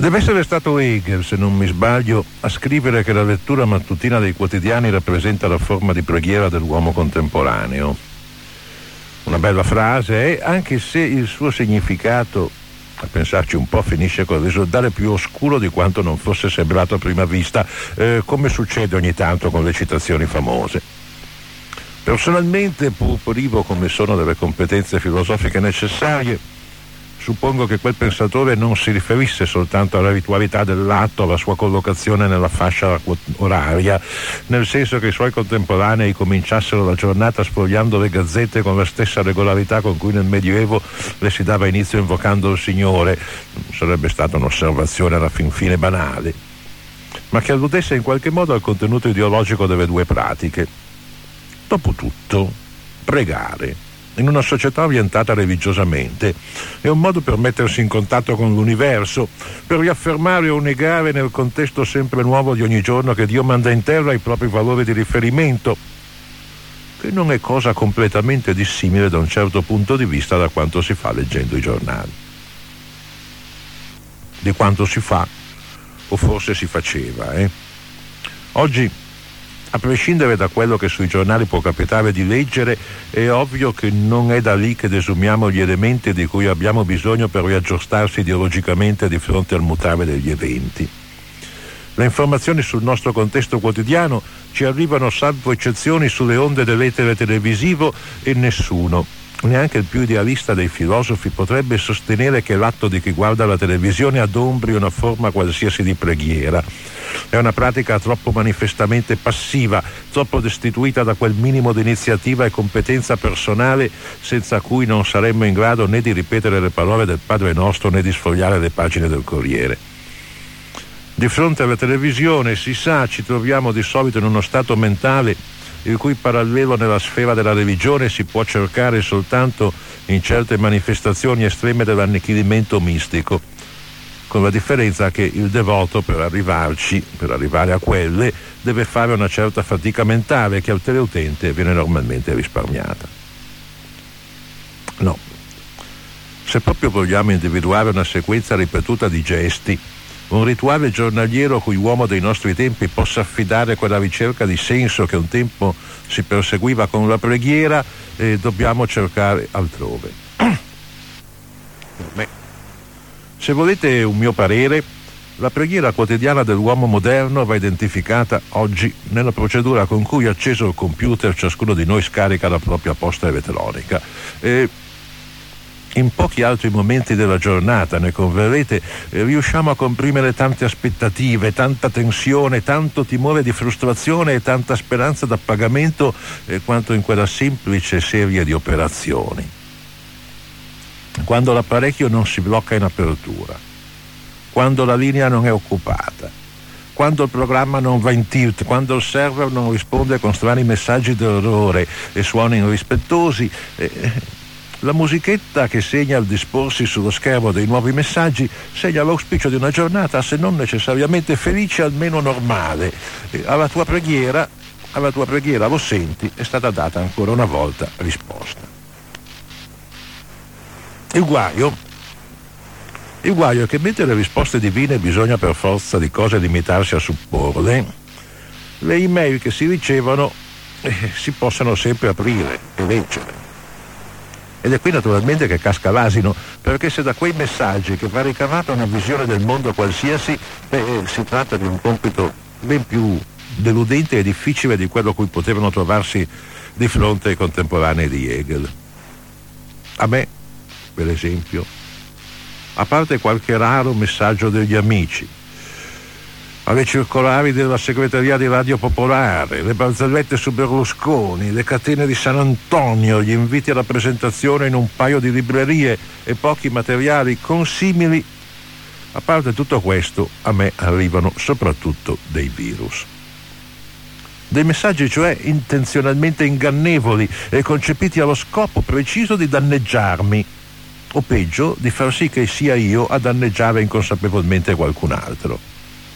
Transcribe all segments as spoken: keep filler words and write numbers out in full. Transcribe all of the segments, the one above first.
Deve essere stato Hegel, se non mi sbaglio, a scrivere che la lettura mattutina dei quotidiani rappresenta la forma di preghiera dell'uomo contemporaneo. Una bella frase, eh? Anche se il suo significato, a pensarci un po', finisce col risultare più oscuro di quanto non fosse sembrato a prima vista, eh, come succede ogni tanto con le citazioni famose. Personalmente, pur privo come sono delle competenze filosofiche necessarie, suppongo che quel pensatore non si riferisse soltanto alla ritualità dell'atto, alla sua collocazione nella fascia oraria, nel senso che i suoi contemporanei cominciassero la giornata sfogliando le gazzette con la stessa regolarità con cui nel Medioevo le si dava inizio invocando il Signore. Sarebbe stata un'osservazione alla fin fine banale, ma che alludesse in qualche modo al contenuto ideologico delle due pratiche. Dopotutto, pregare in una società orientata religiosamente è un modo per mettersi in contatto con l'universo, per riaffermare o negare nel contesto sempre nuovo di ogni giorno che Dio manda in terra i propri valori di riferimento, che non è cosa completamente dissimile da un certo punto di vista da quanto si fa leggendo i giornali. Di quanto si fa, o forse si faceva, eh? Oggi, a prescindere da quello che sui giornali può capitare di leggere, è ovvio che non è da lì che desumiamo gli elementi di cui abbiamo bisogno per riaggiustarsi ideologicamente di fronte al mutare degli eventi. Le informazioni sul nostro contesto quotidiano ci arrivano salvo eccezioni sulle onde dell'etere televisivo e nessuno, neanche il più idealista dei filosofi, potrebbe sostenere che l'atto di chi guarda la televisione adombri una forma qualsiasi di preghiera. È una pratica troppo manifestamente passiva, troppo destituita da quel minimo di iniziativa e competenza personale senza cui non saremmo in grado né di ripetere le parole del Padre Nostro né di sfogliare le pagine del Corriere. Di fronte alla televisione, si sa, ci troviamo di solito in uno stato mentale il cui parallelo nella sfera della religione si può cercare soltanto in certe manifestazioni estreme dell'annichilimento mistico, con la differenza che il devoto, per arrivarci, per arrivare a quelle, deve fare una certa fatica mentale che al teleutente viene normalmente risparmiata. No, se proprio vogliamo individuare una sequenza ripetuta di gesti, un rituale giornaliero a cui l'uomo dei nostri tempi possa affidare quella ricerca di senso che un tempo si perseguiva con la preghiera, eh, dobbiamo cercare altrove. Beh, se volete un mio parere, la preghiera quotidiana dell'uomo moderno va identificata oggi nella procedura con cui, acceso il computer, ciascuno di noi scarica la propria posta elettronica. Eh, In pochi altri momenti della giornata, ne converrete, eh, riusciamo a comprimere tante aspettative, tanta tensione, tanto timore di frustrazione e tanta speranza d'appagamento eh, quanto in quella semplice serie di operazioni. Quando l'apparecchio non si blocca in apertura, quando la linea non è occupata, quando il programma non va in tilt, quando il server non risponde con strani messaggi d'errore e suoni irrispettosi, eh, la musichetta che segna il disporsi sullo schermo dei nuovi messaggi segna l'auspicio di una giornata, se non necessariamente felice, almeno normale. E alla tua preghiera, alla tua preghiera, lo senti, è stata data ancora una volta risposta. Il guaio, il guaio è che mentre le risposte divine bisogna per forza di cose limitarsi a supporle, le email che si ricevono eh, si possono sempre aprire e leggere. Ed è qui naturalmente che casca l'asino, perché se da quei messaggi che va ricavata una visione del mondo qualsiasi, beh, si tratta di un compito ben più deludente e difficile di quello a cui potevano trovarsi di fronte ai contemporanei di Hegel. A me, per esempio, a parte qualche raro messaggio degli amici, alle circolari della segreteria di Radio Popolare, le barzellette su Berlusconi, le catene di San Antonio, gli inviti alla presentazione in un paio di librerie e pochi materiali consimili, a parte tutto questo, a me arrivano soprattutto dei virus. Dei messaggi cioè intenzionalmente ingannevoli e concepiti allo scopo preciso di danneggiarmi, o peggio, di far sì che sia io a danneggiare inconsapevolmente qualcun altro.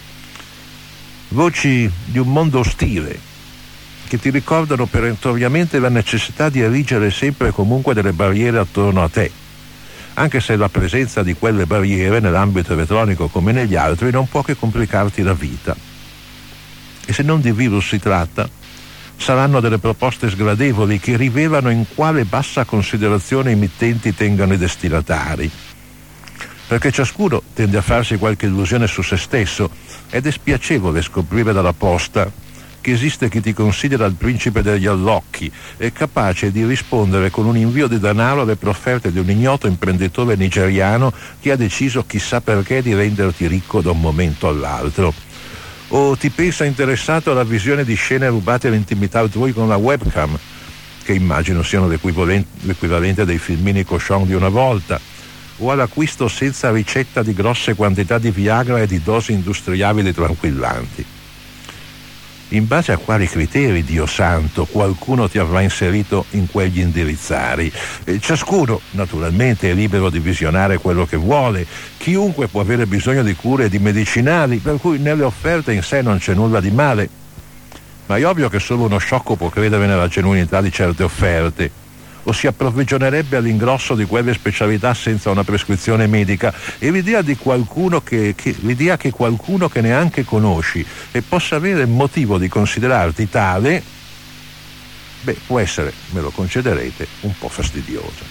Voci di un mondo ostile che ti ricordano perentoriamente la necessità di erigere sempre e comunque delle barriere attorno a te, anche se la presenza di quelle barriere nell'ambito elettronico come negli altri non può che complicarti la vita. E se non di virus si tratta, saranno delle proposte sgradevoli che rivelano in quale bassa considerazione i mittenti tengano i destinatari, perché ciascuno tende a farsi qualche illusione su se stesso ed è spiacevole scoprire dalla posta che esiste chi ti considera il principe degli allocchi e capace di rispondere con un invio di denaro alle profferte di un ignoto imprenditore nigeriano che ha deciso chissà perché di renderti ricco da un momento all'altro. O ti pensa interessato alla visione di scene rubate all'intimità altrui con la webcam, che immagino siano l'equivalente dei filmini cochon di una volta, o all'acquisto senza ricetta di grosse quantità di Viagra e di dosi industriali di tranquillanti. In base a quali criteri, Dio santo, qualcuno ti avrà inserito in quegli indirizzari? E ciascuno, naturalmente, è libero di visionare quello che vuole. Chiunque può avere bisogno di cure e di medicinali, per cui nelle offerte in sé non c'è nulla di male. Ma è ovvio che solo uno sciocco può credere nella genuinità di certe offerte, o si approvvigionerebbe all'ingrosso di quelle specialità senza una prescrizione medica, e l'idea di qualcuno che, che l'idea che qualcuno che neanche conosci e possa avere motivo di considerarti tale, beh, può essere, me lo concederete, un po' fastidiosa.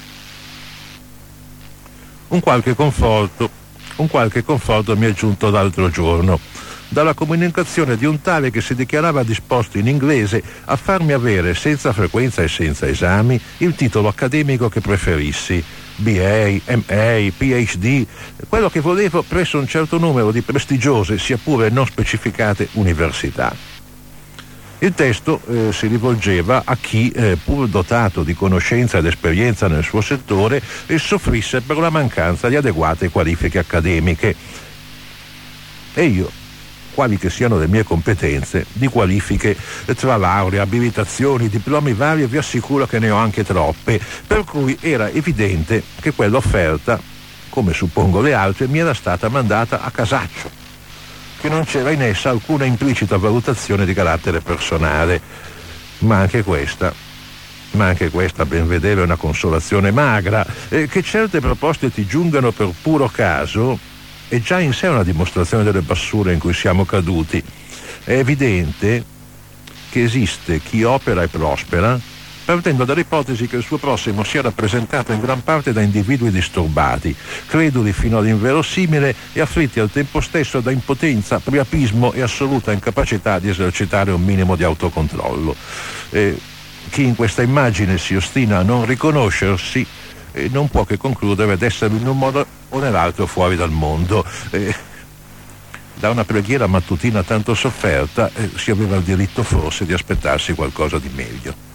Un qualche conforto, un qualche conforto mi è giunto l'altro giorno dalla comunicazione di un tale che si dichiarava disposto in inglese a farmi avere senza frequenza e senza esami il titolo accademico che preferissi, B A, M A, P H D, quello che volevo presso un certo numero di prestigiose, sia pure non specificate, università. Il testo eh, si rivolgeva a chi, eh, pur dotato di conoscenza ed esperienza nel suo settore, eh, soffrisse per la mancanza di adeguate qualifiche accademiche. E io, quali che siano le mie competenze, di qualifiche tra laurea, abilitazioni, diplomi vari, vi assicuro che ne ho anche troppe, per cui era evidente che quell'offerta, come suppongo le altre, mi era stata mandata a casaccio, che non c'era in essa alcuna implicita valutazione di carattere personale. Ma anche questa, ma anche questa, ben vedere, è una consolazione magra. Eh, che certe proposte ti giungano per puro caso è già in sé una dimostrazione delle bassure in cui siamo caduti. È evidente che esiste chi opera e prospera partendo dall'ipotesi che il suo prossimo sia rappresentato in gran parte da individui disturbati, creduli fino all'inverosimile e afflitti al tempo stesso da impotenza, priapismo e assoluta incapacità di esercitare un minimo di autocontrollo. Eh, chi in questa immagine si ostina a non riconoscersi eh, non può che concludere ad essere in un modo o nell'altro fuori dal mondo. Eh, da una preghiera mattutina tanto sofferta eh, si aveva il diritto forse di aspettarsi qualcosa di meglio.